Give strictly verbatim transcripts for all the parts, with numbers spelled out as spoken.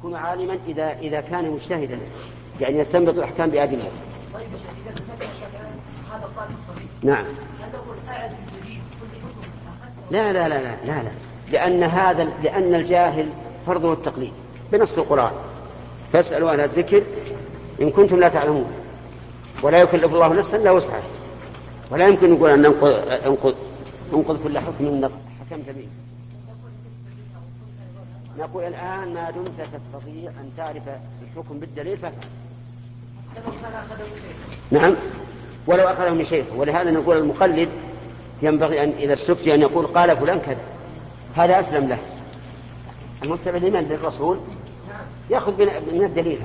يكون عالما إذا إذا كان مجتهدا، يعني يستنبط الأحكام بأدلة. طيب إذا تفكر هذا الطالب الصغير. نعم. هل نقول أعد الجديد كل حكم؟ لا لا لا لا لا لا لأن هذا لأن الجاهل فرضه التقليد بنص القرآن، فاسألوا أهل الذكر إن كنتم لا تعلمون، ولا يكلف الله نفسا إلا وسعها، ولا يمكن نقول أن ننقض انقض انقض كل حكم من حكمت به. نقول الآن ما دمت تستطيع أن تعرف الحكم بالدليل فافعل. نعم ولو أخذه من شيخ. ولهذا نقول المقلد ينبغي أن إذا استفتي أن يقول قال فلان كذا، هذا أسلم له. المتبع لمن؟ للرسول، يأخذ من الدليل.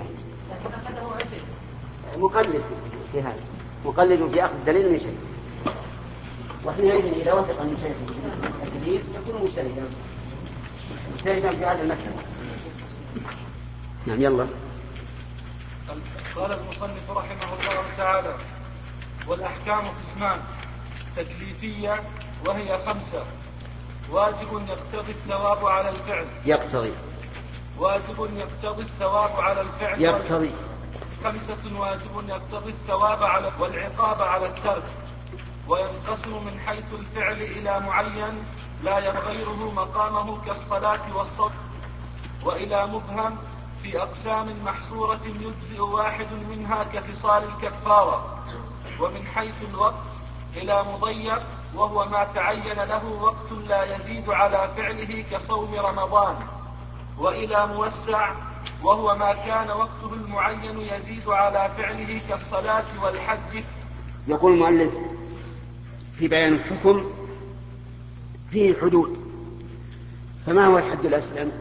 مقلد في هذا، مقلد في أخذ الدليل من شيء، وحينئذ إذا وثق من شيء الدليل يكون مجتهدا مجتهدا في هذا المسألة. نعم يلا. قال المصنف رحمه الله تعالى: والأحكام قسمان: تكليفية وهي خمسة: واجب يقتضي الثواب على الفعل يقتضي واجب يقتضي الثواب على الفعل يقتضي خمسة: واجب يقتضي الثواب على والعقاب على الترك، وينقسم من حيث الفعل إلى معين لا يغيره مقامه كالصلاة والصوم، وإلى مبهم في أقسام محصورة يجزئ واحد منها كخصال الكفارة، ومن حيث الوقت إلى مضيق وهو ما تعين له وقت لا يزيد على فعله كصوم رمضان، وإلى موسع وهو ما كان وقته المعين يزيد على فعله كالصلاة والحج. يقول المؤلف في بيان الحكم فيه حدود، فما هو الحد الأسلم؟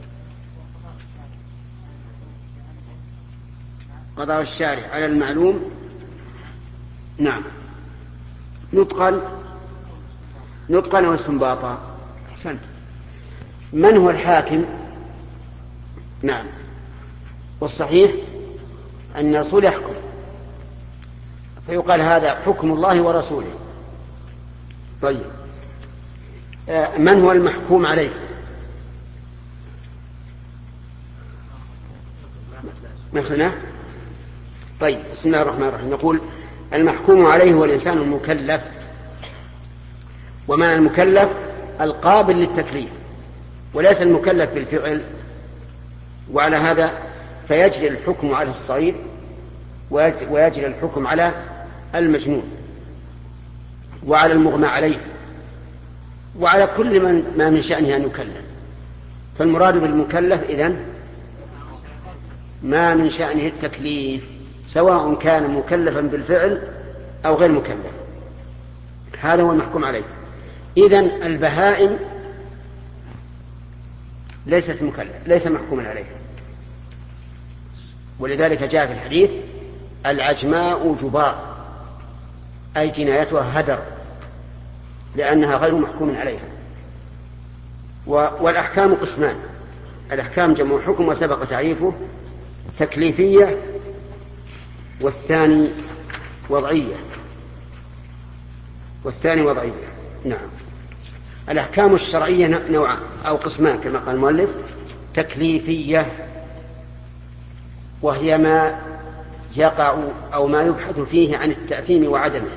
قضاء الشارع على المعلوم، نعم، نطقا نطقا واستنباطا. أحسنت. من هو الحاكم؟ نعم، والصحيح أن الرسول يحكم، فيقال هذا حكم الله ورسوله. طيب، من هو المحكوم عليه؟ مثلنا. طيب، بسم الله الرحمن الرحيم. نقول المحكوم عليه هو الإنسان المكلف، ومعنى المكلف القابل للتكليف، وليس المكلف بالفعل. وعلى هذا فيجري الحكم على الصغير ويجري الحكم على المجنون وعلى المغمى عليه وعلى كل من ما من شأنه أن يكلف. فالمراد بالمكلف إذن ما من شأنه التكليف، سواء كان مكلفا بالفعل أو غير مكلف، هذا هو المحكوم عليه. إذن البهائم ليست مكلف، ليس محكوما عليها، ولذلك جاء في الحديث العجماء جبار، أي جنايتها هدر، لأنها غير محكوم عليها. والأحكام قسمان: الأحكام جمع حكم وسبق تعريفه، تكليفية والثاني وضعية والثاني وضعية نعم. الأحكام الشرعية نوعان أو قسمان كما قال المؤلف: تكليفية وهي ما يقع أو ما يبحث فيه عن التأثيم وعدمه،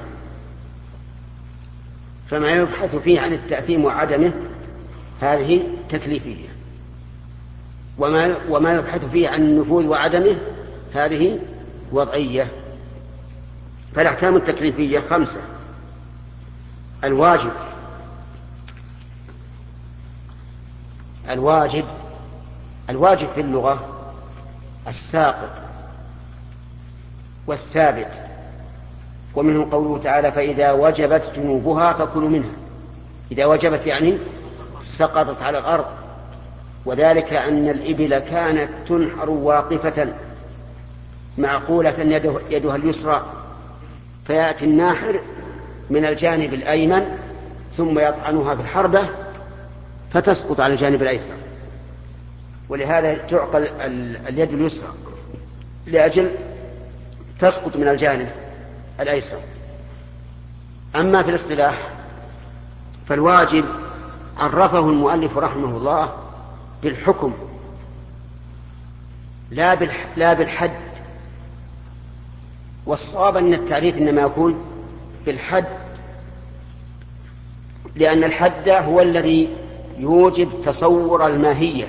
فما يبحث فيه عن التأثيم وعدمه هذه تكليفية، وما, وما يبحث فيه عن النفوذ وعدمه هذه وضعية. فالأحكام التكليفية خمسة: الواجب الواجب الواجب في اللغة الساقط والثابت، ومنه قوله تعالى: فإذا وجبت جنوبها فكلوا منها. إذا وجبت يعني سقطت على الأرض، وذلك أن الإبل كانت تنحر واقفة معقولة يده يدها اليسرى، فيأتي الناحر من الجانب الأيمن ثم يطعنها في الحربة فتسقط على الجانب الأيسر، ولهذا تعقل اليد اليسرى لأجل تسقط من الجانب الأيسر. أما في الاصطلاح فالواجب عرفه المؤلف رحمه الله بالحكم لا بالح... لا بالحد. والصواب أن التعريف إنما يكون بالحد، لأن الحد هو الذي يوجب تصور الماهية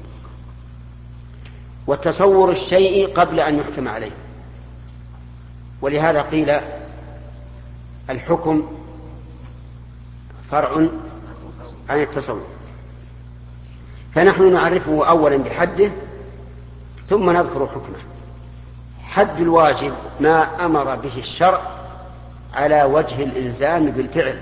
وتصور الشيء قبل أن يحكم عليه. ولهذا قيل الحكم فرع عن التصور. فنحن نعرفه أولا بحده ثم نذكر حكمه. حد الواجب ما أمر به الشرع على وجه الإلزام بالفعل،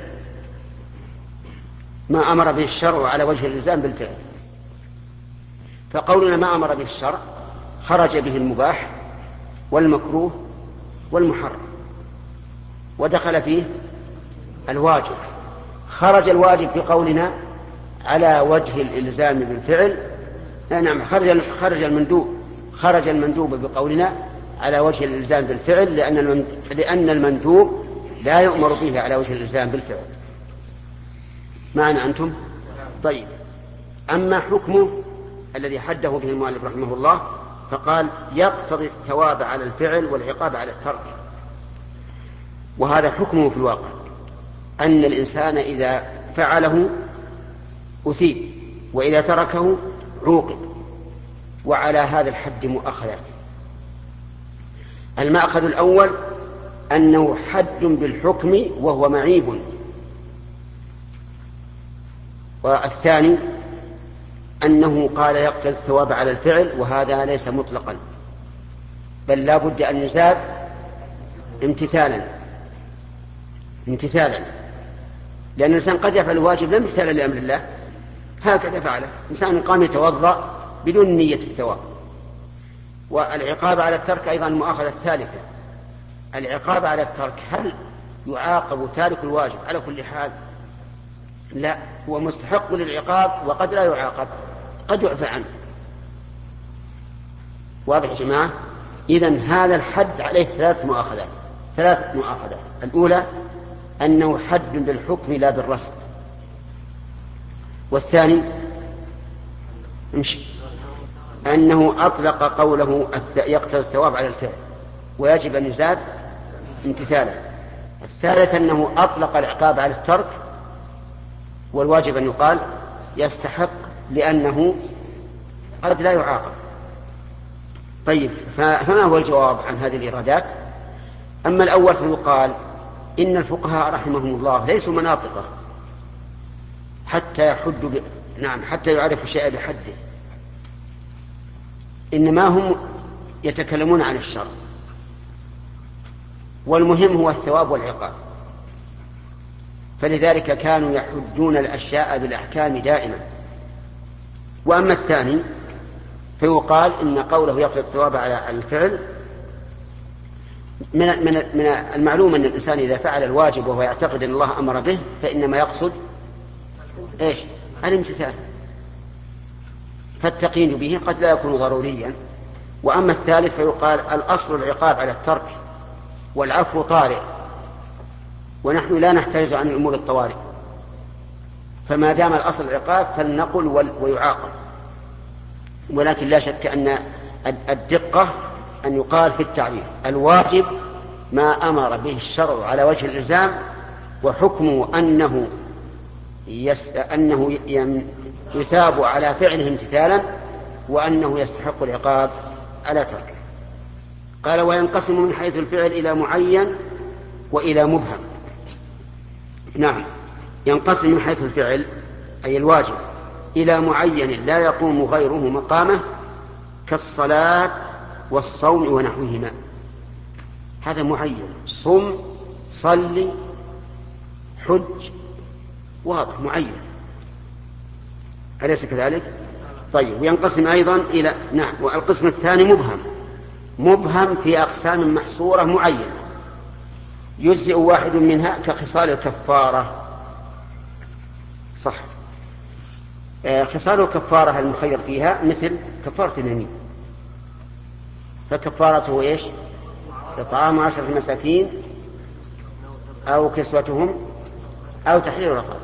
ما أمر به الشرع على وجه الإلزام بالفعل. فقولنا ما أمر به الشرع خرج به المباح والمكروه والمحرم، ودخل فيه الواجب. خرج الواجب بقولنا على وجه الإلزام بالفعل. نعم، خرج خرج المندوب خرج المندوب بقولنا على وجه الإلزام بالفعل، لأن لأن المندوب لا يؤمر به على وجه الإلزام بالفعل. معنا أنتم؟ طيب، أما حكمه الذي حده به المؤلف رحمه الله فقال يقتضي الثواب على الفعل والعقاب على الترك. وهذا حكمه في الواقع، أن الإنسان إذا فعله أثيب وإذا تركه عوقب. وعلى هذا الحد مؤخذات. المأخذ الأول أنه حد بالحكم وهو معيب، والثاني أنه قال يقتضي الثواب على الفعل، وهذا ليس مطلقا بل لا بد أن يزاد امتثالا امتثالا لأن الإنسان قد يفعل الواجب لا امتثالا لأمر الله. هكذا فعله إنسان قام يتوضأ بدون نية الثواب. والعقاب على الترك أيضا مؤاخذة ثالثة. العقاب على الترك هل يعاقب تارك الواجب على كل حال؟ لا، هو مستحق للعقاب وقد لا يعاقب، قد يعفى عنه. واضح يا جماعة؟ إذن هذا الحد عليه ثلاث مؤاخذات ثلاث مؤاخذات. الأولى أنه حد بالحكم لا بالرسم. والثاني امشي أنه أطلق قوله يقتضي الثواب على الفعل ويجب أن يزاد امتثالا. الثالث أنه أطلق العقاب على الترك والواجب أن يقال يستحق لأنه قد لا يعاقب. طيب، فما هو الجواب عن هذه الإرادات؟ أما الأول فيقال إن الفقهاء رحمهم الله ليسوا مناطقة حتى يحدوا ب... نعم حتى يعرفوا شيئا بحده، إنما هم يتكلمون عن الشرع، والمهم هو الثواب والعقاب. فلذلك كانوا يحجون الأشياء بالأحكام دائما. وأما الثاني فيقال إن قوله يقتضي الثواب على الفعل من, من, من المعلوم أن الإنسان إذا فعل الواجب وهو يعتقد أن الله أمر به فإنما يقصد إيش؟ الامتثال، فالتقييد به قد لا يكون ضروريا. وأما الثالث فيقال الأصل العقاب على الترك والعفو طارئ، ونحن لا نحترز عن الأمور الطوارئ، فما دام الأصل العقاب فلنقل ويعاقب. ولكن لا شك أن الدقة أن يقال في التعريف الواجب ما أمر به الشرع على وجه الإلزام، وحكمه أنه, يس... أنه يثاب على فعله امتثالا، وأنه يستحق العقاب على تركه. قال وينقسم من حيث الفعل إلى معين وإلى مبهم. نعم، ينقسم من حيث الفعل أي الواجب إلى معين لا يقوم غيره مقامه كالصلاة والصوم ونحوهما. هذا معين، صم صلي حج، واضح معين، أليس كذلك؟ طيب، وينقسم أيضا إلى نعم والقسم الثاني مبهم مبهم في أقسام محصورة معينة يجزئ واحد منها كخصال الكفارة. صح، آه خصال الكفارة المخير فيها مثل كفارة اليمين، فكفارته ايش؟ إطعام عشرة مساكين أو كسوتهم أو تحرير رقبة.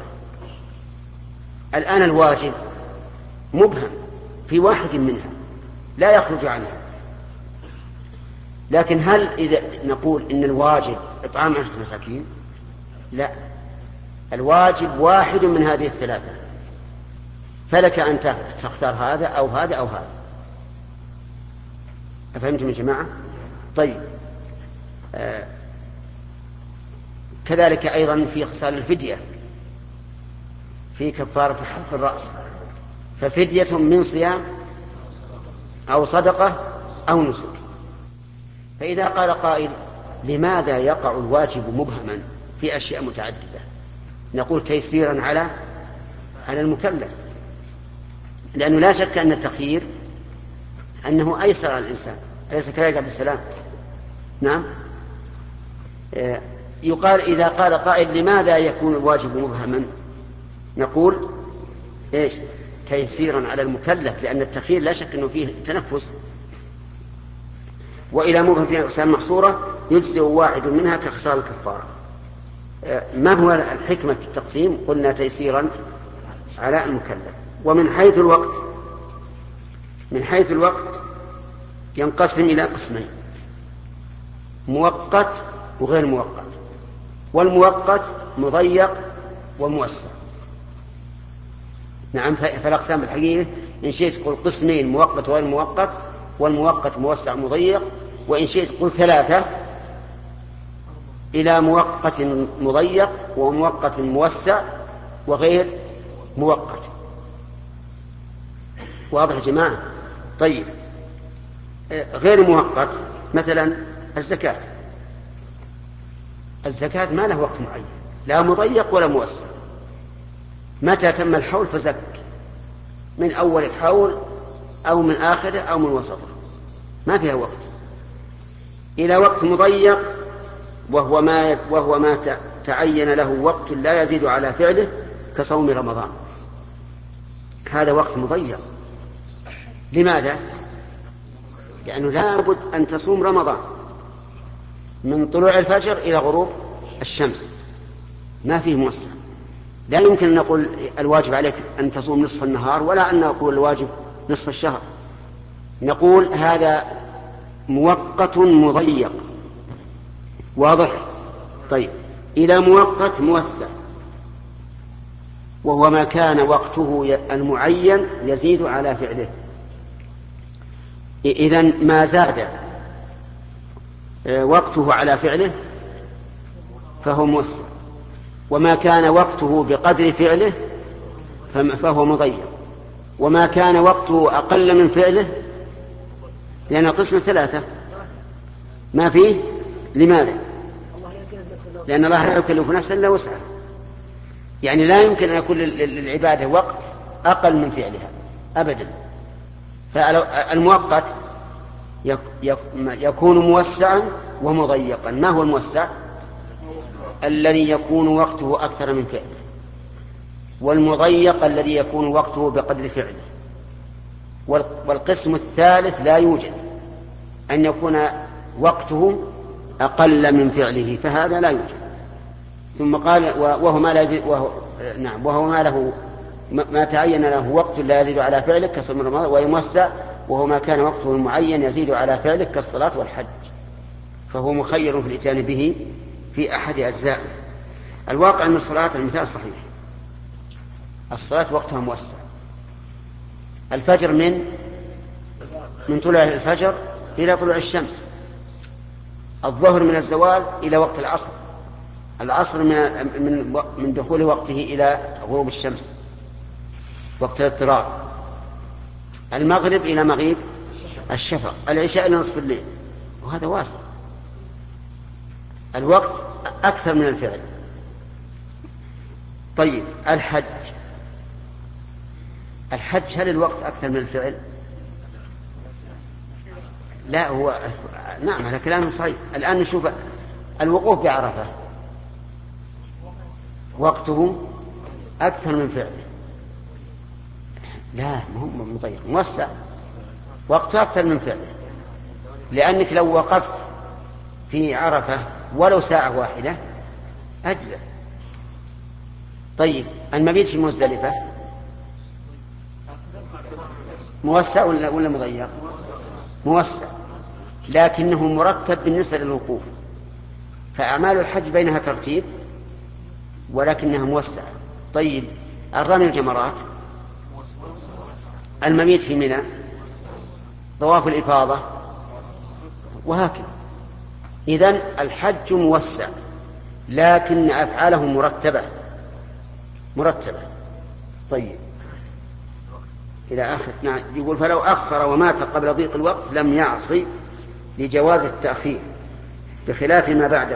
الآن الواجب مبهم في واحد منها لا يخرج عنها، لكن هل إذا نقول إن الواجب إطعام عشرة مساكين؟ لا، الواجب واحد من هذه الثلاثة، فلك أن تختار هذا أو هذا أو هذا. أفهمتم يا جماعة؟ طيب، آه كذلك أيضا في خصال الفدية في كفارة حلق الرأس، ففدية من صيام أو صدقة أو نسك. فإذا قال قائل لماذا يقع الواجب مبهما في أشياء متعددة؟ نقول تيسيرا على على المكلف، لأنه لا شك أن التخيير أنه أيسر على الإنسان، أليس كذلك عبد السلام؟ نعم. يقال إذا قال قائل لماذا يكون الواجب مبهما، نقول إيش؟ تيسيرا على المكلف، لأن التخيير لا شك أنه فيه تنفس. وإلى مبهم فيها أقسام محصورة يجزئ واحد منها كخصال الكفارة. ما هو الحكمة في التقسيم؟ قلنا تيسيرا على المكلف. ومن حيث الوقت من حيث الوقت ينقسم إلى قسمين: مؤقت وغير مؤقت. والمؤقت مضيق وموسع. نعم، فالأقسام الحقيقية إن شئت قل قسمين: مؤقت وغير مؤقت، والمؤقت موسع مضيق. وإن شئت قل ثلاثة: إلى مؤقت مضيق ومؤقت موسع وغير مؤقت. واضح يا جماعة؟ طيب، غير مؤقت مثلا الزكاة. الزكاة ما له وقت معين، لا مضيق ولا موسع. متى تم الحول فزك، من أول الحول أو من آخره أو من وسطه، ما فيها وقت. إلى وقت مضيق وهو ما وهو ما تعين له وقت لا يزيد على فعله كصوم رمضان، هذا وقت مضيق. لماذا؟ لأنه لا بد أن تصوم رمضان من طلوع الفجر إلى غروب الشمس، ما فيه موسع. لا يمكن أن نقول الواجب عليك أن تصوم نصف النهار، ولا أن نقول الواجب نصف الشهر. نقول هذا مؤقت مضيق. واضح؟ طيب، إلى مؤقت موسع وهو ما كان وقته المعين يزيد على فعله. إذن ما زاد وقته على فعله فهو موسع، وما كان وقته بقدر فعله فهو مضيق، وما كان وقته أقل من فعله، لأن قسم ثلاثة ما فيه. لماذا؟ لأن الله لا يكلف نفسا إلا وسعها، يعني لا يمكن أن يكون للعبادة وقت أقل من فعلها أبدا. فالمؤقت يكون موسعا ومضيقا. ما هو الموسع؟ الذي يكون وقته أكثر من فعله، والمضيق الذي يكون وقته بقدر فعله. والقسم الثالث لا يوجد، أن يكون وقته أقل من فعله، فهذا لا يوجد. ثم قال وهو ما لا يزيد وهو نعم وهو ما له ما تعين له وقت لا يزيد على فعله كصوم رمضان، ويموسع وهو ما كان وقته المعين يزيد على فعله كالصلاة والحج، فهو مخير في الاتيان به في أحد أجزائه. الواقع أن الصلاة المثال صحيح، الصلاة وقتها موسع. الفجر من من طلوع الفجر إلى طلوع الشمس، الظهر من الزوال إلى وقت العصر، العصر من من من دخول وقته إلى غروب الشمس وقت الاضطراب، المغرب إلى مغيب الشفق، العشاء إلى نصف الليل، وهذا واسع. الوقت أكثر من الفعل. طيب، الحج الحج هل الوقت أكثر من الفعل؟ لا، هو نعم هذا كلام صحيح. الآن نشوف الوقوف بعرفة وقته أكثر من فعله. لا، مهم مضيق موسع، وقته أكثر من فعله، لأنك لو وقفت في عرفة ولو ساعة واحدة أجزأ. طيب، المبيت في مزدلفة موسع ولا ولا مضيق؟ موسع. لكنه مرتب بالنسبة للوقوف، فأعمال الحج بينها ترتيب ولكنها موسعة. طيب الرمي الجمرات، المبيت في منى، طواف الإفاضة، وهكذا. إذن الحج موسع لكن أفعاله مرتبة مرتبة. طيب إلى آخر. نعم. يقول فلو أخر ومات قبل ضيق الوقت لم يعصي لجواز التأخير بخلاف ما بعده.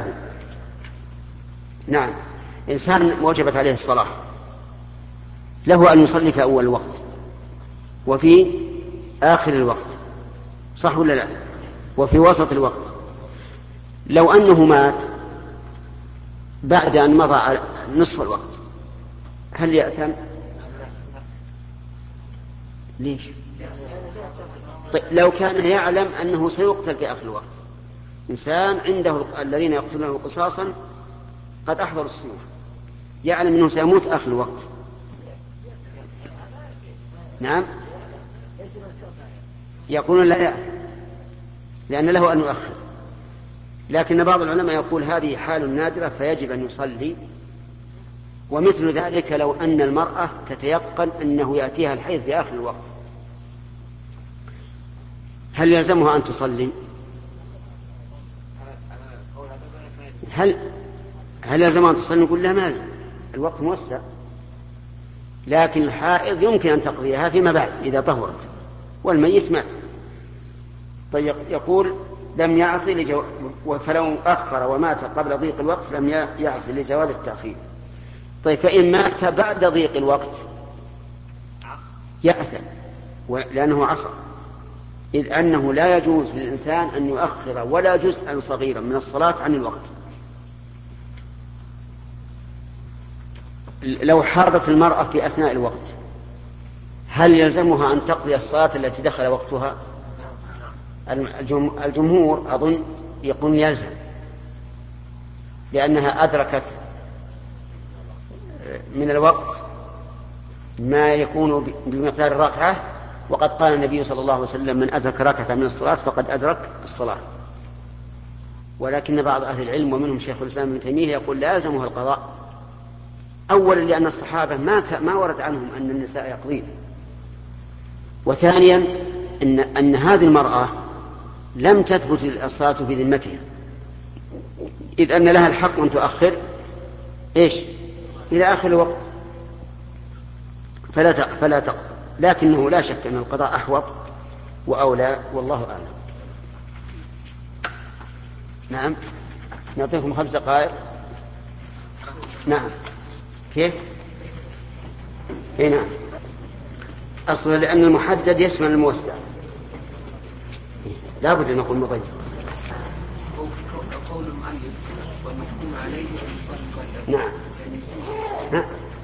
نعم. إنسان وجبت عليه الصلاة، له أن يصلي في أول الوقت وفي آخر الوقت، صح ولا لا؟ وفي وسط الوقت. لو أنه مات بعد أن مضى نصف الوقت هل يأثم؟ ليش؟ طيب لو كان يعلم أنه سيقتل في آخر الوقت، إنسان عنده الذين يقتلونه قصاصا قد أحضروا السيوف، يعلم أنه سيموت آخر الوقت، نعم، يقولون لا يأثم لأن له أن يؤخر. لكن بعض العلماء يقول هذه حال نادرة فيجب أن يصلي. ومثل ذلك لو أن المرأة تتيقن أنه يأتيها الحيض في آخر الوقت، هل يلزمها أن تصلي؟ هل هل يلزمها أن تصلي؟ نقول لها ما الوقت موسع، لكن الحائض يمكن أن تقضيها فيما بعد إذا طهرت والميت مات. طيب يقول لم يعصي لجو... فلو أخر ومات قبل ضيق الوقت لم يعصي لجواز التأخير. طيب فإن مات بعد ضيق الوقت يأثم لأنه عصى، إذ أنه لا يجوز للإنسان أن يؤخر ولا جزءا صغيرا من الصلاة عن الوقت. لو حاضت المرأة في أثناء الوقت هل يلزمها أن تقضي الصلاة التي دخل وقتها؟ الجمهور أظن يقول يلزم، لأنها أدركت من الوقت ما يكون بمقدار الركعة، وقد قال النبي صلى الله عليه وسلم من أدرك ركعة من الصلاة فقد أدرك الصلاة. ولكن بعض أهل العلم ومنهم شيخ الإسلام ابن تيمية يقول لا يلزمها القضاء، أولا لأن الصحابة ما ما ورد عنهم أن النساء يقضين، وثانيا أن أن هذه المرأة لم تثبت الصلاة في ذمتها، إذ أن لها الحق أن تؤخر إيش إلى آخر الوقت فلا فلا تقضي. لكنه لا شك أن القضاء أحوط وأولى، والله أعلم. نعم. نعطيكم خمس دقائق. نعم. كيف؟ إيه نعم. أصلا لأن المحدد يشمل الموسع، لا بد أن نقول مضيف. قول المؤلف والمحكوم عليه نعم. ها؟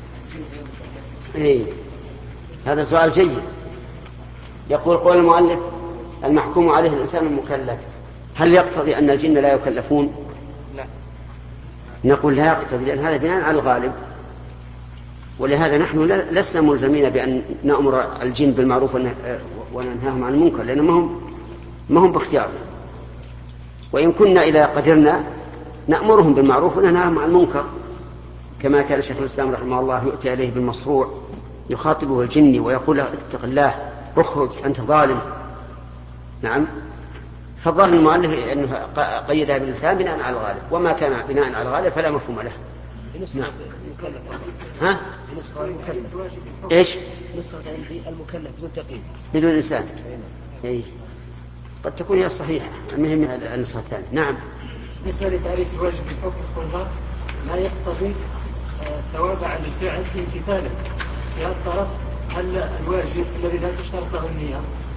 إيه. هذا سؤال جيد. يقول قول المؤلف المحكوم عليه الإنسان المكلف، هل يقتضي أن الجن لا يكلفون؟ لا. نقول لا يقتضي، لأن هذا بناء على الغالب، ولهذا نحن لسنا ملزمين بأن نأمر الجن بالمعروف وننهاهم عن المنكر، لأن ما هم ما هم باختيارنا. وإن كنا إذا قدرنا نأمرهم بالمعروف وننهاهم عن المنكر، كما كان شيخ الإسلام رحمه الله يؤتي إليه بالمصروع يخاطبه الجن ويقول له اتق الله اخرج أنت ظالم. نعم. فالظاهر المؤلف أنه قيدها باللسان بناء على الغالب، وما كان بناء على الغالب فلا مفهوم له. نعم. ها؟ ايش؟ نسخة عندي المكلف بدون تقييد بدون إنسان. اي قد تكون هي الصحيحة، المهم من النسخة الثانية. نعم. بالنسبة لتعريف الواجب بحكم القربان لا يقتضي ثواب على الفعل في امتثاله. في هذا الطرف هل الواجب الذي لا تشترط له النية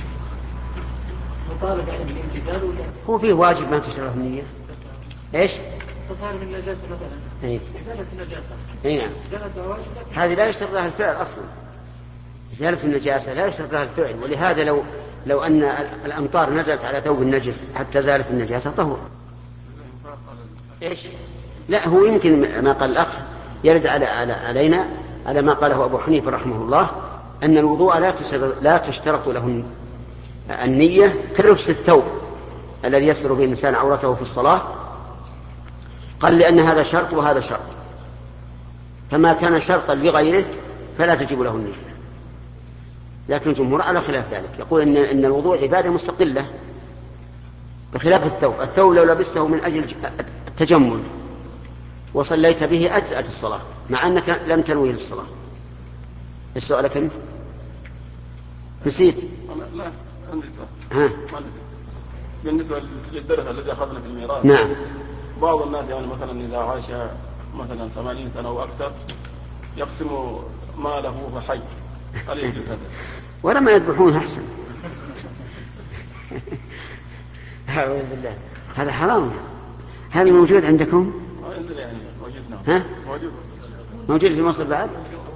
مطالب يعني بالامتثال ولا؟ هو فيه واجب ما تشترط النية. ايش؟ تطهير من النجاسة مثلا. اي. إزالة النجاسة. اي نعم. إزالة واجب. هذه لا يشترط لها الفعل أصلا. إزالة النجاسة لا يشترط لها الفعل، ولهذا لو لو أن الأمطار نزلت على ثوب النجس حتى زالت النجاسة طهور. إيش؟ لا، هو يمكن ما قال الأخ يرد على على علينا على ما قاله أبو حنيفة رحمه الله أن الوضوء لا تشترط لا تشترط له النية كلبس الثوب الذي يستر به الإنسان عورته في الصلاة، قال لأن هذا شرط وهذا شرط، فما كان شرطا لغيره فلا تجب له النية. لكن الجمهور على خلاف ذلك، يقول إن, إن الوضوء عبادة مستقلة بخلاف الثوب. الثوب لو لبسته من أجل التجمل وصليت به أجزأت الصلاة مع أنك لم تنوي للصلاة. السؤال كم؟ نسيت؟ لا عندي سؤال. ها. بالنسبة للدرس الذي أخذنا في الميراث. نعم. بعض الناس يعني مثلا إذا عاش مثلا ثمانين سنة وأكثر يقسم ماله وهو حي، هل يجوز هذا؟ ولا ما يذبحون أحسن. أعوذ بالله، هذا حرام. هذا موجود عندكم؟ عندنا يعني موجود. نعم. ها؟ موجود. موجود في مصر بعد؟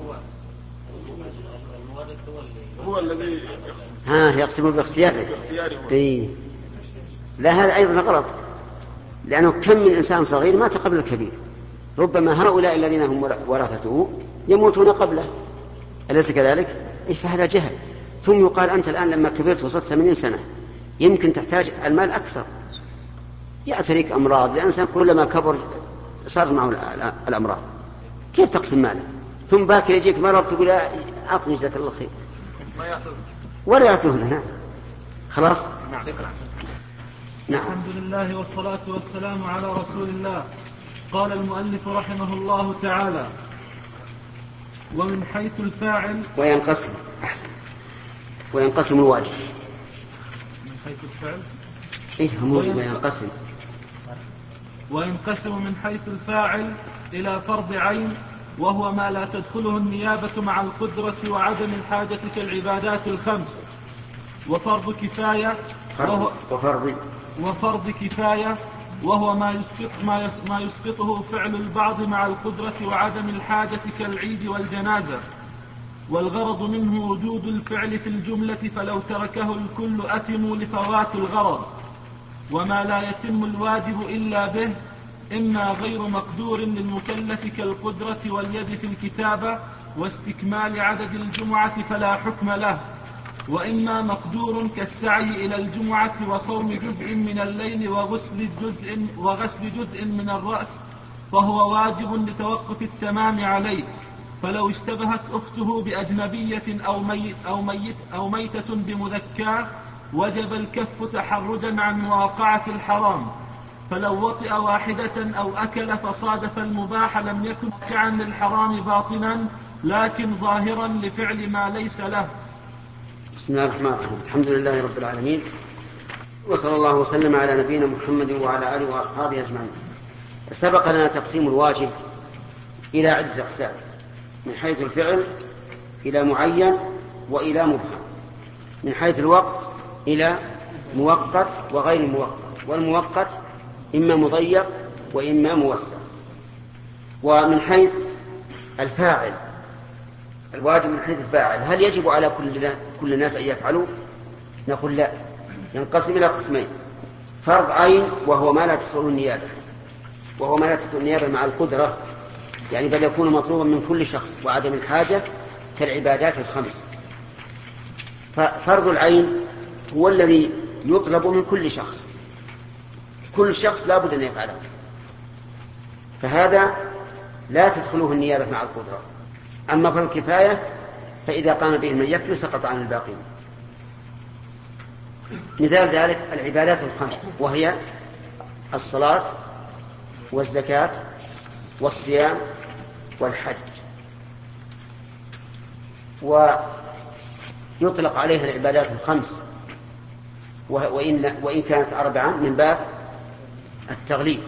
هو الذي ها يقسم باختياره. إيه. لا هذا أيضا غلط، لأنه كم من إنسان صغير مات قبل الكبير، ربما هؤلاء الذين هم ورثته يموتون قبله، أليس كذلك؟ إيه فهذا جهل. ثم يقال أنت الآن لما كبرت وصلت ثمانين سنة يمكن تحتاج المال أكثر، يعتريك أمراض، لأنسان كلما كبر صار معه الأمراض، كيف تقسم ماله؟ ثم باكر يجيك مرض تقول أعطني جزاك الله خير ولا يعطونه. نعم. خلاص. نعم. نعم. الحمد لله والصلاة والسلام على رسول الله. قال المؤلف رحمه الله تعالى: ومن حيث الفاعل وينقسم أحسن وينقسم الواجب. من حيث الفعل إيه هم وينقسم وينقسم من حيث الفاعل إلى فرض عين، وهو ما لا تدخله النيابة مع القدرة وعدم الحاجة كالعبادات الخمس، وفرض كفاية وهو وفرض وفرض كفاية وهو ما يسقط ما, يس ما يسقطه فعل البعض مع القدرة وعدم الحاجة كالعيد والجنازة، والغرض منه وجود الفعل في الجملة، فلو تركه الكل أثموا لفوات الغرض. وما لا يتم الواجب إلا به إما غير مقدور للمكلف كالقدرة واليد في الكتابة واستكمال عدد الجمعة فلا حكم له، وإما مقدور كالسعي إلى الجمعة وصوم جزء من الليل وغسل جزء, وغسل جزء من الرأس، فهو واجب لتوقف التمام عليه. فلو اشتبهت أخته بأجنبية أو, ميت أو, ميت أو ميتة بمذكاة وجب الكف تحرجا عن مواقعة الحرام. فلو وطئ واحدة أو أكل فصادف المباح لم يكن واقعا للحرام باطنا لكن ظاهرا لفعل ما ليس له. بسم الله الرحمن الرحيم. الحمد لله رب العالمين، وصلى الله وسلم على نبينا محمد وعلى آله وأصحابه أجمعين. سبق لنا تقسيم الواجب إلى عدة أقسام، من حيث الفعل إلى معين وإلى مبهم، من حيث الوقت إلى مؤقت وغير مؤقت، والمؤقت إما مضيق وإما موسع. ومن حيث الفاعل الواجب من حيث الفاعل، هل يجب على كل كل الناس أن يفعلوا؟ نقول لا، ينقسم إلى قسمين: فرض عين وهو ما لا تسوغ النيابة، وهو ما لا تسوغ النيابة مع القدرة، يعني بل يكون مطلوبا من كل شخص وعدم الحاجة كالعبادات الخمس. ففرض العين هو الذي يطلب من كل شخص، كل شخص لا بد أن يفعله، فهذا لا تدخله النيابة مع القدرة. أما فرض الكفاية فإذا قام به من يكفي سقط عن الباقين. مثال ذلك العبادات الخمس، وهي الصلاة والزكاة والصيام والحج، ويطلق عليها العبادات الخمس وإن, وإن كانت أربعا من باب التغليب.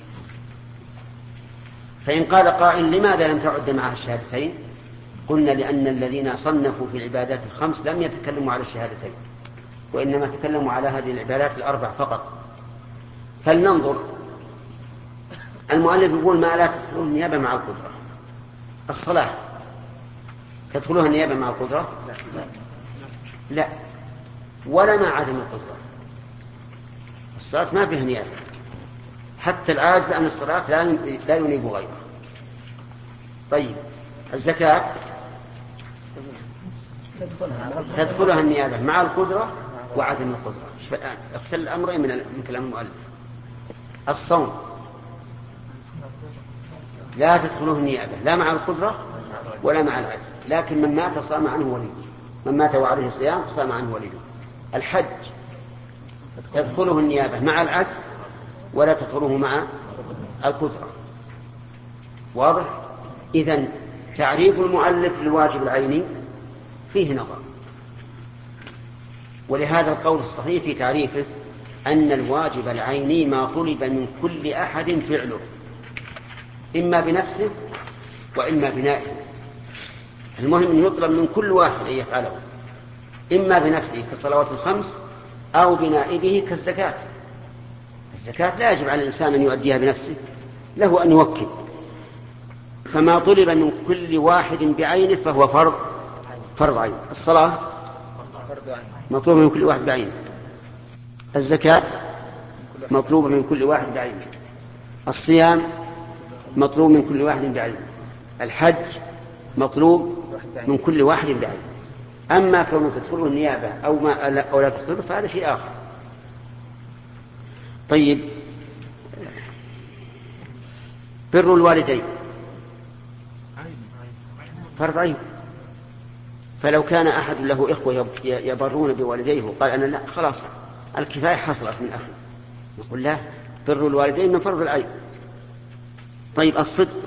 فإن قال قائل لماذا لم تعد معها الشهادتين؟ قلنا لأن الذين صنفوا في العبادات الخمس لم يتكلموا على الشهادتين، وإنما تكلموا على هذه العبادات الأربع فقط. فلننظر. المؤلف يقول ما لا تدخلها النيابة مع القدرة. الصلاة تدخلها النيابة مع القدرة؟ لا, لا. ولا مع عدم القدرة. الصلاة ما فيها نيابة، حتى العاجز عن الصلاة لا ينيب غيره. طيب الزكاة تدخلها النيابة مع القدرة وعدم القدرة. فالآن اختل الأمرين من من كلام المؤلف. الصوم لا تدخله النيابة لا مع القدرة ولا مع العجز، لكن من مات صام عنه وليه، من مات وعليه صيام صام عنه وليه. الحج تدخله النيابة مع العجز ولا تدخله مع القدرة. واضح؟ إذن تعريف المؤلف للواجب العيني فيه نظر، ولهذا القول الصحيح في تعريفه أن الواجب العيني ما طلب من كل أحد فعله إما بنفسه وإما بنائه. المهم أن يطلب من كل واحد أن يفعله إما بنفسه كالصلوات الخمس أو بنائبه كالزكاة. الزكاة لا يجب على الإنسان أن يؤديها بنفسه، له أن يوكل. فما طلب من كل واحد بعينه فهو فرض فرض عين. الصلاة مطلوبة من كل واحد بعينه، الزكاة مطلوبة من كل واحد بعينه، الصيام مطلوب من كل واحد بعينه، الحج مطلوب من كل واحد بعينه. أما كون تدخله النيابة أو, ما أو لا تدخله فهذا شيء آخر. طيب، بر الوالدين فرض عين. فلو كان أحد له إخوة يبرون بوالديه وقال أنا لا، خلاص الكفاية حصلت من أخي، نقول له بر الوالدين من فرض العين. طيب، الصدق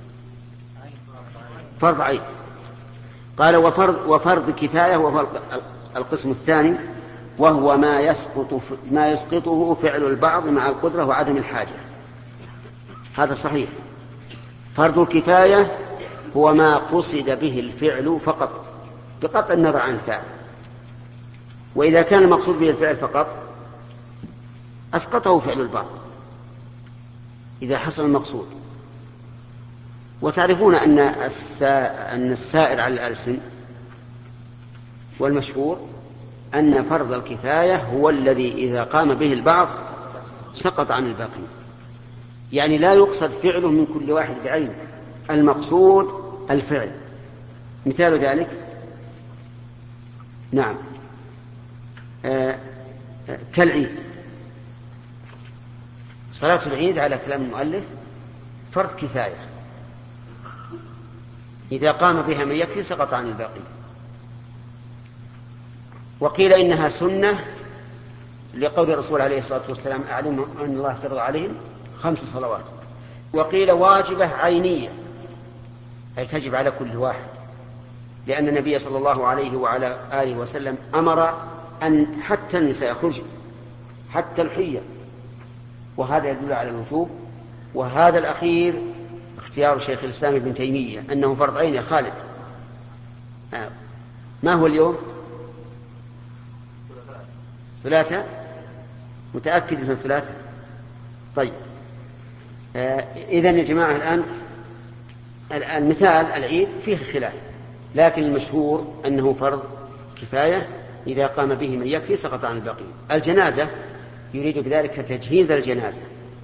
فرض عين. قال وفرض, وفرض كفاية وفرض القسم الثاني، وهو ما يسقط ما يسقطه فعل البعض مع القدرة وعدم الحاجة. هذا صحيح. فرض الكفاية هو ما قصد به الفعل فقط بقطع النظر عن الفاعل، وإذا كان المقصود به الفعل فقط أسقطه فعل البعض إذا حصل المقصود. وتعرفون أن أن السائر على الألسن والمشهور أن فرض الكفاية هو الذي إذا قام به البعض سقط عن الباقي، يعني لا يقصد فعله من كل واحد بعينه، المقصود الفعل. مثال ذلك نعم آه آه كالعيد. صلاة العيد على كلام المؤلف فرض كفاية، إذا قام بها من يكفي سقط عن الباقي. وقيل إنها سنة لقول الرسول عليه الصلاة والسلام أعلمهم أن الله افترض عليهم خمس صلوات. وقيل واجبة عينية، أي تجب على كل واحد، لأن النبي صلى الله عليه وعلى آله وسلم أمر أن حتى النساء يخرج حتى الحية، وهذا يدل على الوجوب. وهذا الأخير اختيار شيخ الإسلام ابن تيمية أنه فرض عين. يا خالد، آه. ما هو اليوم؟ ثلاثة؟ متأكد من ثلاثة؟ طيب، آه. إذن يا جماعة الآن المثال العيد فيه خلاف، لكن المشهور أنه فرض كفاية، إذا قام به من يكفي سقط عن الباقي. الجنازة يريد بذلك تجهيز الجنازة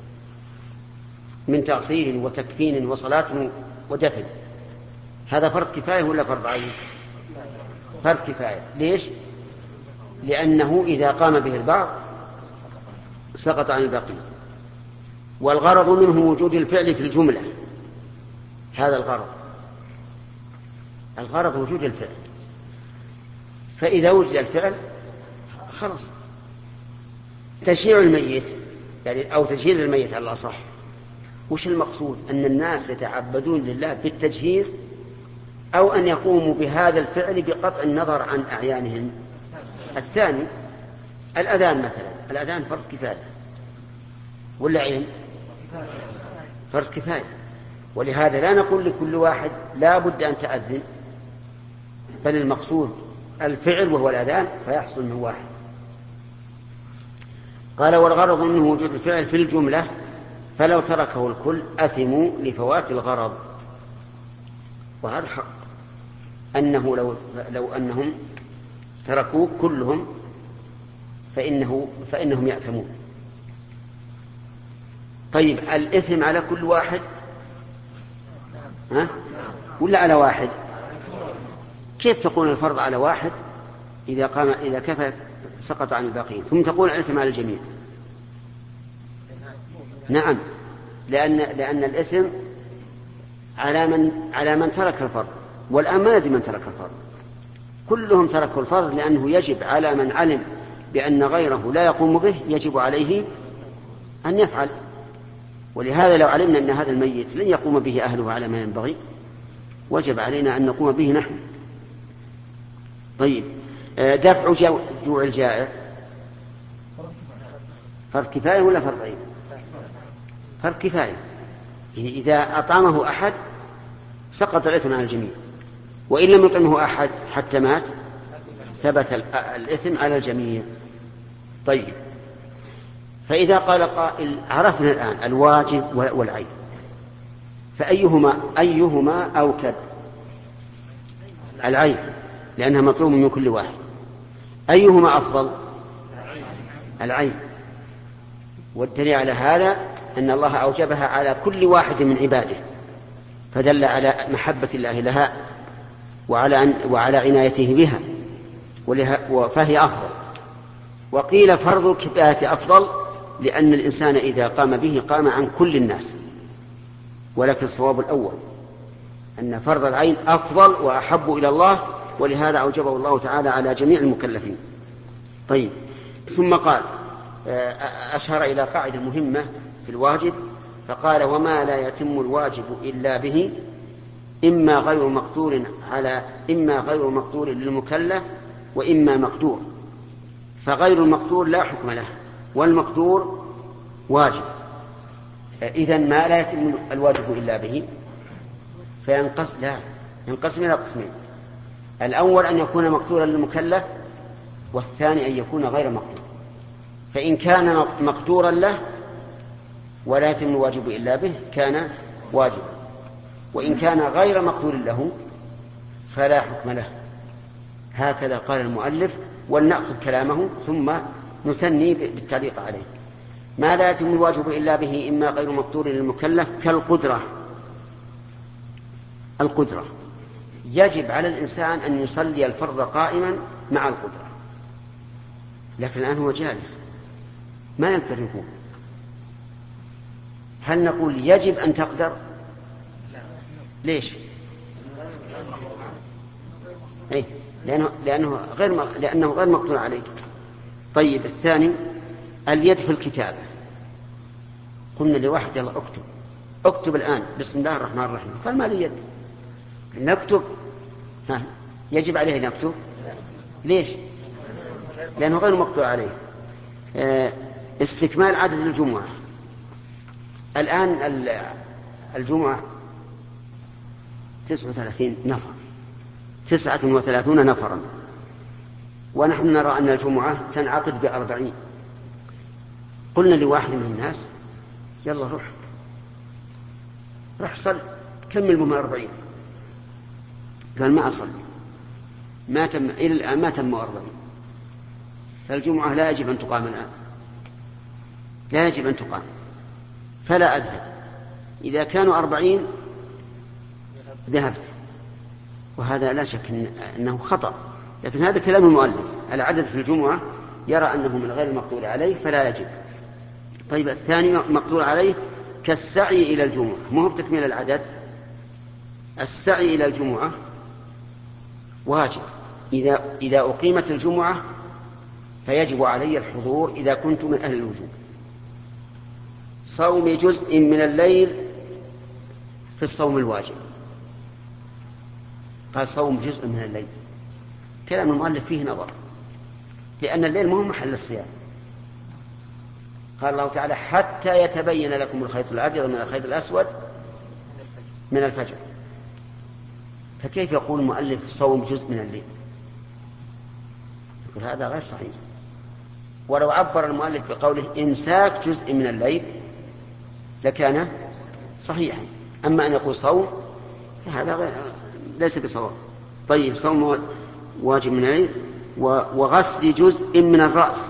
من تغسيل وتكفين وصلاة ودفن. هذا فرض كفاية ولا فرض عين؟ فرض كفاية. ليش؟ لأنه إذا قام به البعض سقط عن الباقي. والغرض منه وجود الفعل في الجملة. هذا الغرض، الغرض وجود الفعل، فإذا وجد الفعل خلاص. تشييع الميت يعني أو تجهيز الميت على الأصح، وش المقصود؟ أن الناس يتعبدون لله بالتجهيز، أو أن يقوموا بهذا الفعل بقطع النظر عن أعيانهم. الثاني الأذان مثلا، الأذان فرض كفاية ولا عين؟ فرض كفاية. ولهذا لا نقول لكل واحد لا بد أن تأذن، بل المقصود الفعل وهو الأذان فيحصل من واحد. قال والغرض منه وجود الفعل في الجملة، فلو تركه الكل أثموا لفوات الغرض. وهذا حق، أنه لو, لو أنهم تركوه كلهم فإنه فإنهم يأثمون. طيب، الإثم على كل واحد ها؟ ولا على واحد؟ كيف تقول الفرض على واحد إذا قام إذا كفى سقط عن الباقين. ثم تقول الإثم على الجميع. نعم، لأن لأن الإثم على من على من ترك الفرض، والآن ما ندري من ترك الفرض، كلهم تركوا الفرض، لأنه يجب على من علم بأن غيره لا يقوم به يجب عليه أن يفعل. ولهذا لو علمنا أن هذا الميت لن يقوم به أهله على ما ينبغي وجب علينا أن نقوم به نحن. طيب، دفع جوع الجائع فرض كفاية ولا فرض عين؟ فرض كفاية. إذا أطعمه أحد سقط الإثم على الجميع، وإن لم يطعمه أحد حتى مات ثبت الإثم على الجميع. طيب، فإذا قال قائل عرفنا الآن الواجب والعين، فأيهما أيهما أوكد؟ العين، لأنها مطلوب من كل واحد. أيهما أفضل؟ العين. والدليل على هذا أن الله أوجبها على كل واحد من عباده، فدل على محبة الله لها وعلى, أن وعلى عنايته بها، فهي أفضل. وقيل فرض الكفاية أفضل، لأن الإنسان إذا قام به قام عن كل الناس، ولكن الصواب الأول أن فرض العين أفضل وأحب إلى الله، ولهذا أوجبه الله تعالى على جميع المكلفين. طيب، ثم قال أشار إلى قاعدة مهمة في الواجب، فقال وما لا يتم الواجب إلا به إما غير مقدور على إما غير مقدور للمكلف وإما مقدور. فغير المقدور لا حكم له، والمقدور واجب. إذن ما لا يتم الواجب إلا به فينقسم لا ينقسم إلى قسمين: الأول أن يكون مقدورا للمكلف، والثاني أن يكون غير مقدور. فإن كان مقدورا له ولا يتم الواجب إلا به كان واجبا، وإن كان غير مقدور له فلا حكم له. هكذا قال المؤلف، ولنأخذ كلامه ثم نثني بالتعليق عليه. ما لا يتم الواجب إلا به إما غير مقدور للمكلف كالقدرة. القدرة يجب على الإنسان أن يصلي الفرض قائما مع القدرة، لكن الآن هو جالس ما يقدر يقوم. هل نقول يجب أن تقدر؟ ليش؟ إيه؟ لأنه, لأنه, غير لأنه غير مقدور عليه. طيب، الثاني اليد في الكتابة. قلنا لواحد يلا اكتب اكتب الآن بسم الله الرحمن الرحيم، قال ما لي يد نكتب. ها، يجب عليه أن يكتب. ليش؟ لأنه غير مقدور عليه. اه استكمال عدد الجمعة. الآن الجمعة تسعة وثلاثين نفر تسعة وثلاثون نفرا، ونحن نرى أن الجمعة تنعقد بأربعين. قلنا لواحد من الناس يلا روح روح صل كمل بهم أربعين. قال ما أصلي، ما تم إلى الآن ما تم أربعين. فالجمعة لا يجب أن تقام الآن، لا يجب أن تقام، فلا أذهب. إذا كانوا أربعين ذهبت، وهذا لا شك أنه خطأ، لكن هذا كلام المؤلف. العدد في الجمعة يرى أنه من غير المقدور عليه فلا يجب. طيب، الثاني مقدور عليه كالسعي إلى الجمعة، مو بتكميل العدد. السعي إلى الجمعة واجب. إذا, إذا أقيمت الجمعة فيجب علي الحضور إذا كنت من أهل الوجوب. صوم جزء من الليل في الصوم الواجب. قال صوم جزء من الليل، كلام المؤلف فيه نظر، لأن الليل مهم محل الصيام. قال الله تعالى حتى يتبين لكم الخيط الأبيض من الخيط الأسود من الفجر، فكيف يقول المؤلف صوم جزء من الليل؟ يقول هذا غير صحيح. ولو عبر المؤلف بقوله إمساك جزء من الليل لكان صحيحا، أما أن يقول صوم فهذا غير ليس بصواب. طيب، صوم واجب من الليل. وغسل جزء من الرأس.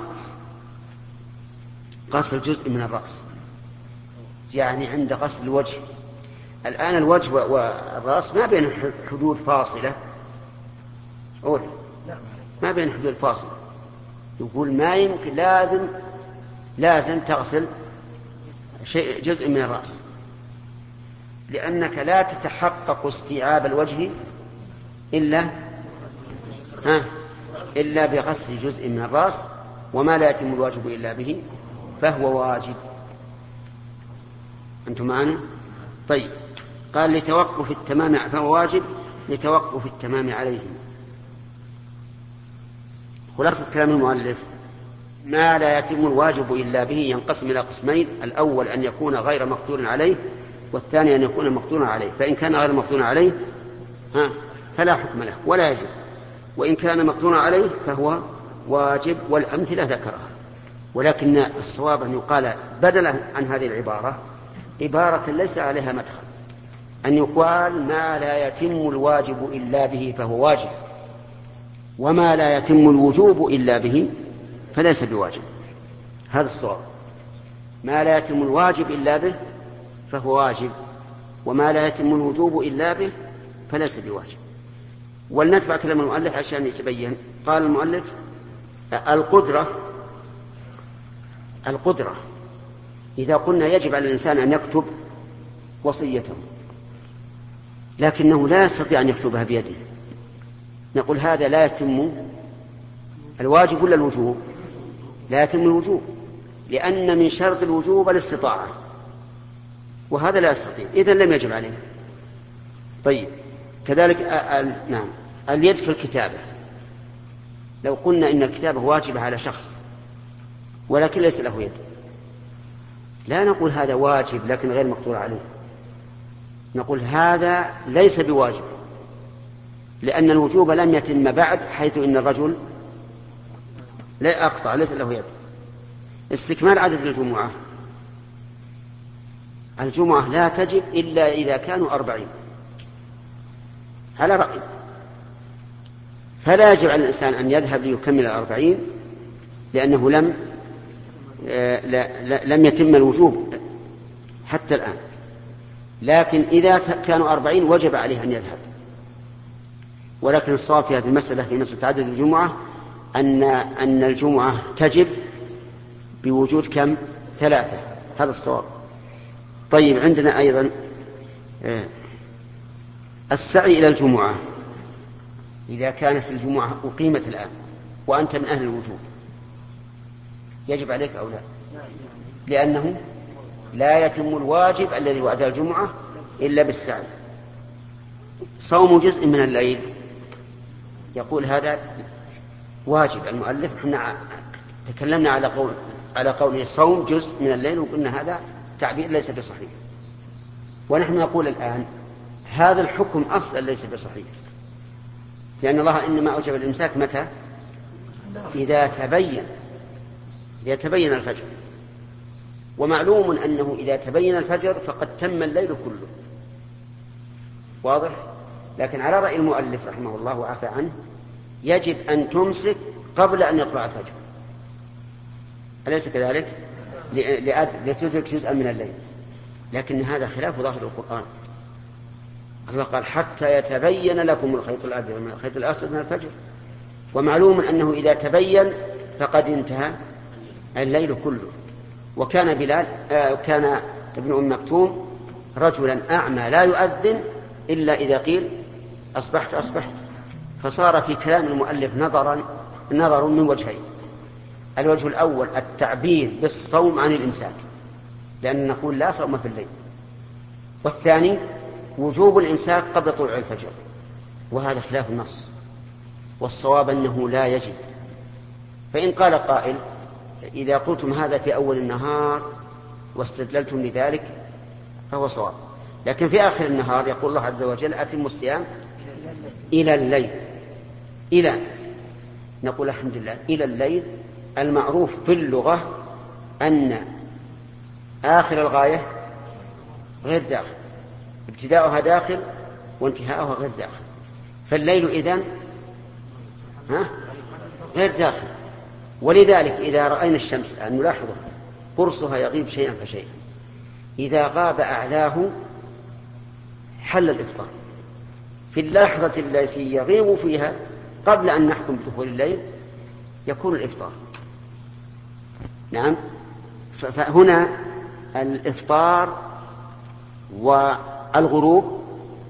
غسل جزء من الرأس يعني عند غسل الوجه. الآن الوجه والرأس ما بين حدود فاصلة. أول ما بين حدود فاصلة. يقول ما يمكن، لازم لازم تغسل شيء جزء من الرأس، لأنك لا تتحقق استيعاب الوجه إلا ها إلا بغسل جزء من الرأس، وما لا يتم الواجب إلا به فهو واجب. أنتم معنا؟ طيب، قال لتوقف التمام فهو واجب لتوقف التمام عليه. خلاصة كلام المؤلف: ما لا يتم الواجب إلا به ينقسم إلى قسمين: الأول أن يكون غير مقدور عليه، والثاني أن يكون مقدور عليه. فإن كان غير مقدور عليه ها فلا حكم له ولا يجب، وإن كان مقدور عليه فهو واجب. والأمثلة ذكرها، ولكن الصواب أن يقال بدلا عن هذه العبارة عبارة ليس عليها مدخل، أن يقال ما لا يتم الواجب إلا به فهو واجب، وما لا يتم الوجوب إلا به فليس بواجب. هذا الصواب: ما لا يتم الواجب إلا به فهو واجب، وما لا يتم الوجوب إلا به فليس بواجب. ولنتبع كلام المؤلف عشان يتبين. قال المؤلف: القدرة القدرة إذا قلنا يجب على الإنسان أن يكتب وصيته لكنه لا يستطيع أن يكتبها بيده، نقول هذا لا يتم الواجب ولا الوجوب؟ لا يتم الوجوب، لأن من شرط الوجوب الاستطاعة، وهذا لا يستطيع، إذن لم يجب عليه. طيب، كذلك نعم اليد في الكتابة، لو قلنا إن الكتابة واجبة على شخص ولكن ليس له يد، لا نقول هذا واجب لكن غير مقدور عليه، نقول هذا ليس بواجب، لأن الوجوب لم يتم بعد، حيث إن الرجل لا أقطع ليس له يد. استكمال عدد الجمعة: الجمعة لا تجب إلا إذا كانوا أربعين على رأي، فلا يجب على الإنسان أن يذهب ليكمل الأربعين لأنه لم لم يتم الوجوب حتى الآن. لكن إذا كانوا أربعين وجب عليه أن يذهب. ولكن الصواب في هذه المسألة، في مسألة عدد الجمعة، أن أن الجمعة تجب بوجود كم؟ ثلاثة. هذا الصواب. طيب، عندنا أيضا السعي إلى الجمعة. إذا كانت الجمعة أقيمت الآن وأنت من أهل الوجوب يجب عليك أو لا؟ لأنه لا يتم الواجب الذي هو أداء الجمعة إلا بالسعي. صوم جزء من الليل، يقول هذا واجب. المؤلف احنا تكلمنا على قول على قوله صوم جزء من الليل، وقلنا هذا تعبير ليس بصحيح، ونحن نقول الآن هذا الحكم أصلا ليس بصحيح، لأن الله إنما أوجب الإمساك متى؟ إذا تبين إذا تبين الفجر، ومعلوم أنه إذا تبين الفجر فقد تم الليل كله. واضح؟ لكن على رأي المؤلف رحمه الله وعفى عنه يجب أن تمسك قبل أن يطلع الفجر، أليس كذلك؟ لتدرك جزءا من الليل. لكن هذا خلاف ظاهر القرآن. الله قال حتى يتبين لكم الخيط الأبيض من الخيط الأسود من الفجر، ومعلوم أنه إذا تبين فقد انتهى الليل كله. وكان بلال آه كان ابن أم مكتوم رجلا أعمى لا يؤذن إلا إذا قيل أصبحت أصبحت. فصار في كلام المؤلف نظرا نظر من وجهين: الوجه الأول التعبير بالصوم عن الإمساك، لأن نقول لا صوم في الليل، والثاني وجوب الإمساك قبل طلوع الفجر، وهذا خلاف النص، والصواب أنه لا يجب. فإن قال قائل إذا قلتم هذا في أول النهار واستدللتم لذلك فهو صواب، لكن في آخر النهار يقول الله عز وجل أتموا الصيام إلى الليل. إلى نقول الحمد لله إلى الليل المعروف في اللغة أن آخر الغاية غير داخل، ابتداؤها داخل وانتهاؤها غير داخل، فالليل إذن ها غير داخل. ولذلك إذا رأينا الشمس الآن نلاحظه قرصها يغيب شيئا فشيئا، إذا غاب أعلاه حل الإفطار، في اللحظة التي يغيب فيها قبل أن نحكم بدخول الليل يكون الإفطار. نعم. فهنا الإفطار والغروب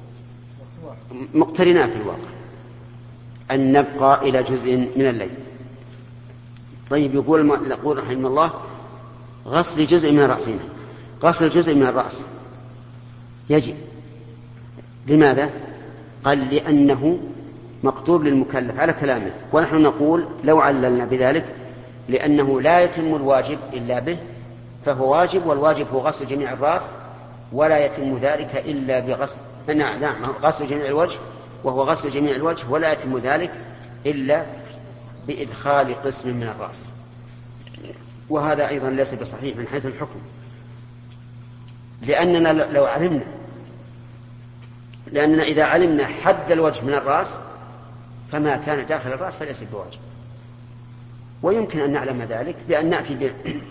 مقترنا في الواقع، أن نبقى إلى جزء من الليل. طيب يقول يقول رحمه الله غسل جزء من رأسنا. غسل جزء من الرأس يجب. لماذا؟ قال لأنه مقدور للمكلف على كلامه، ونحن نقول لو عللنا بذلك لأنه لا يتم الواجب إلا به، فهو واجب، والواجب هو غسل جميع الرأس، ولا يتم ذلك إلا بغسل نعم نعم غسل جميع الوجه، وهو غسل جميع الوجه، ولا يتم ذلك إلا بإدخال قسم من الرأس. وهذا أيضا ليس بصحيح من حيث الحكم، لأننا لو علمنا لأننا إذا علمنا حد الوجه من الرأس فما كان داخل الرأس فليس بواجب. ويمكن أن نعلم ذلك بأن نأتي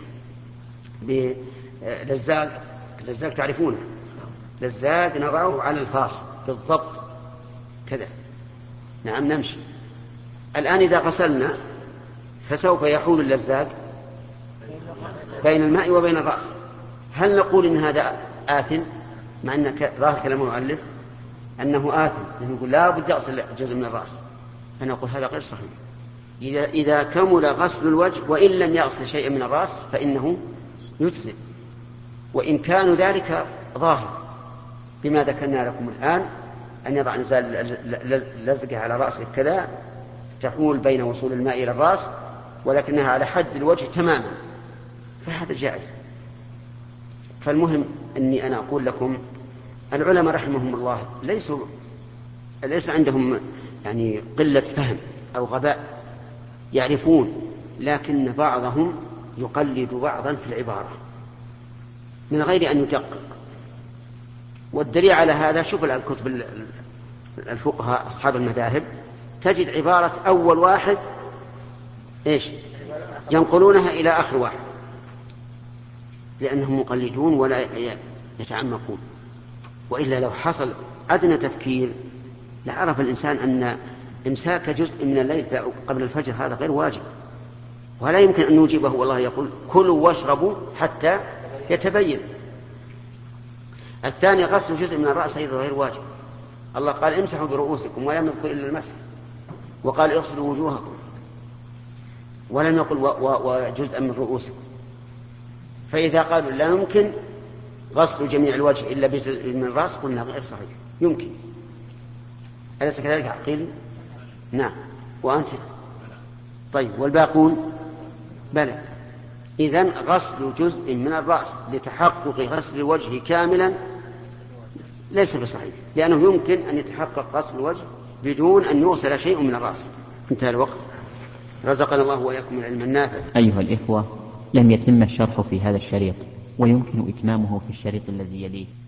بلزاق. لزاق تعرفونه، لزاق نضعه على الفاصل بالضبط كذا. نعم نمشي. الآن إذا غسلنا فسوف يحول اللزاق بين الماء وبين الرأس. هل نقول إن هذا آثم مع أن ظاهر كلام المؤلف أنه آثم، نقول لا بد أغسل جزء من الرأس، فنقول هذا غير صحيح. إذا, إذا كمل غسل الوجه وإن لم يغسل شيئا من الرأس فإنه يجزئ، وإن كان ذلك ظاهر بما ذكرنا لكم الآن، أن يضع إنسان لزقه على رأسه كذا تحول بين وصول الماء إلى الرأس ولكنها على حد الوجه تماما، فهذا جائز. فالمهم أني أنا أقول لكم العلماء رحمهم الله ليسوا ليس عندهم يعني قلة فهم أو غباء، يعرفون، لكن بعضهم يقلد بعضا في العبارة من غير أن يدقق. والدليل على هذا شوف الكتب الفقهاء أصحاب المذاهب تجد عبارة أول واحد إيش ينقلونها إلى آخر واحد، لأنهم مقلدون ولا يتعمقون. وإلا لو حصل أدنى تفكير لعرف الإنسان أن إمساك جزء من الليل قبل الفجر هذا غير واجب، ولا يمكن أن نجيبه. والله يقول كلوا واشربوا حتى يتبين. الثاني غسل جزء من الرأس أيضا غير واجب. الله قال امسحوا برؤوسكم ولم يذكر إلا المسح، وقال اغسلوا وجوهكم ولم يقل وجزءا من رؤوسكم. فإذا قالوا لا يمكن غسل جميع الوجه إلا بجزء من الرأس قلنا غير صحيح، يمكن. أليس كذلك عقيل؟ نعم. وأنت؟ طيب والباقون؟ بلى. إذن غسل جزء من الرأس لتحقق غسل الوجه كاملا ليس بصحيح، لأنه يمكن أن يتحقق غسل الوجه بدون أن يغسل شيء من الرأس. انتهى الوقت. رزقنا الله وإياكم العلم النافع. أيها الإخوة، لم يتم الشرح في هذا الشريط، ويمكن إتمامه في الشريط الذي يليه.